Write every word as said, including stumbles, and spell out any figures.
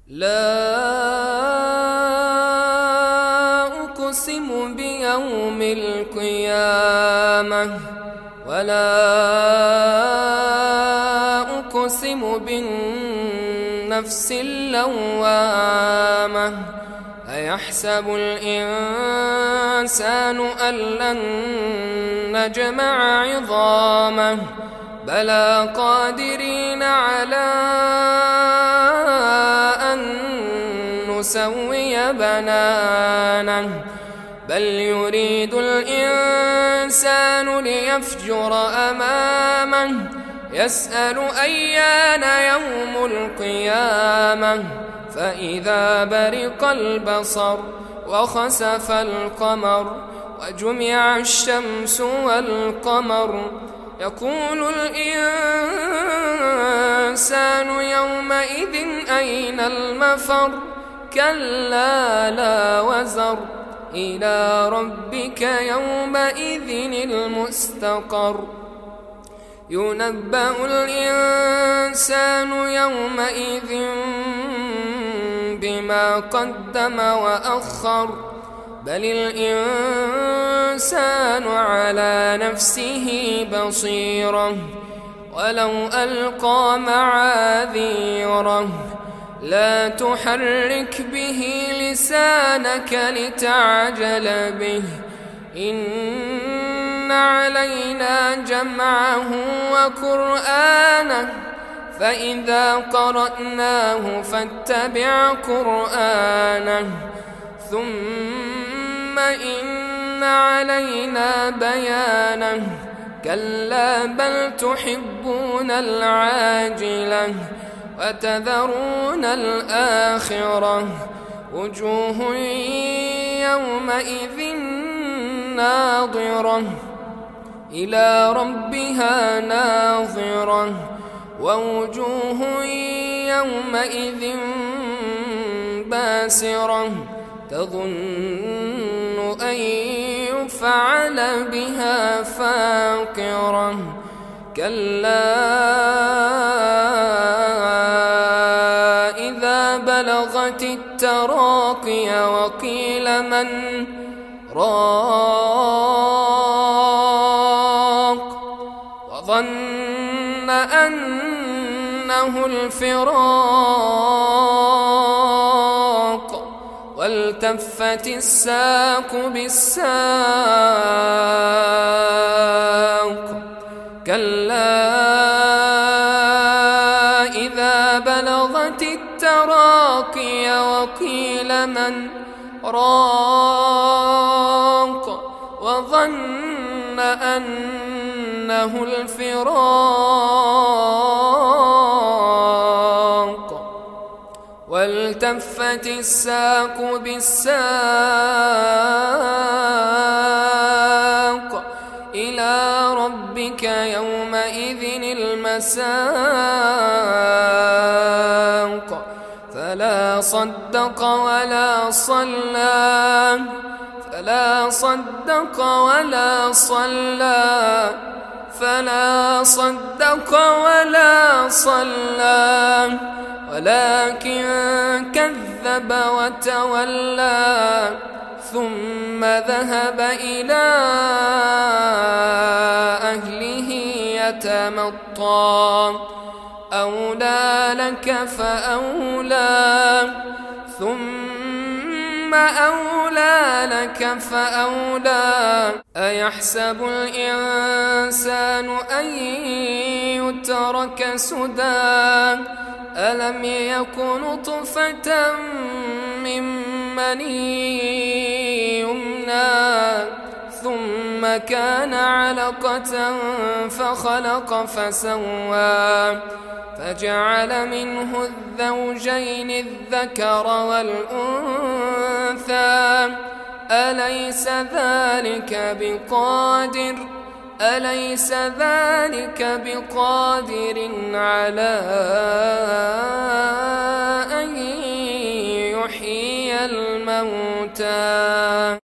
لا أقسم بيوم القيامة ولا أقسم بالنفس اللوامة أيحسب الإنسان أن لن نجمع عظامه بلى قادرين على أن نسوي بنانه بل يريد الإنسان ليفجر أمامه يسأل أيان يوم القيامة فإذا برق البصر وخسف القمر وجمع الشمس والقمر يقول الإنسان يومئذ أين المفر كلا لا وزر إلى ربك يومئذ المستقر ينبأ الإنسان يومئذ بما قدم وأخر بل الإنسان على نفسه بصيرة ولو ألقى معاذيره لا تحرك به لسانك لتعجل به إن علينا جمعه وقرآنه فإذا قرأناه فاتبع قرآنه ثم إن علينا بيانه كلا بل تحبون العاجلة وتذرون الآخرة وجوه يومئذ ناظرة إلى ربها ناظرة ووجوه يومئذ باسرة تظن أن يفعل بها فاقرة كلا إذا بلغت التراقي وقيل من راق وظن أنه الفراق والتفت الساق بالساق كلا إذا بلغت التراقي وقيل من راق وظن أنه الفراق والتفت الساق بالساق إلى ربك يومئذ المساق فلا صدق ولا صلى فلا صدق ولا صلى فلا صدق ولا صلى ولكن كذب وتولى ثم ذهب إلى أهله يتمطى أولى لك فأولى ثم أولى لك فأولى أيحسب الإنسان أن يترك سدى ألم يك نطفة من مني يمنى ثم كان علقة فخلق فسوى فجعل منه الزوجين الذكر والأنثى أليس ذلك بقادر أليس ذلك بقادر على أن يحيي الموتى